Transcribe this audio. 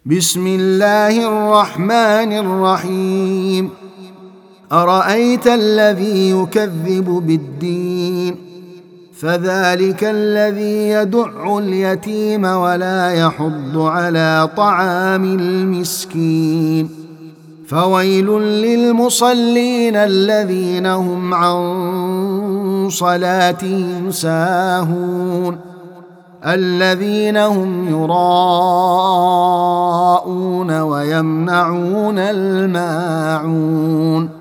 بسم الله الرحمن الرحيم. أرأيت الذي يكذب بالدين فذلك الذي يدع اليتيم ولا يحض على طعام المسكين فويل للمصلين الذين هم عن صلاتهم ساهون الذين هم يراءون ويمنعون الماعون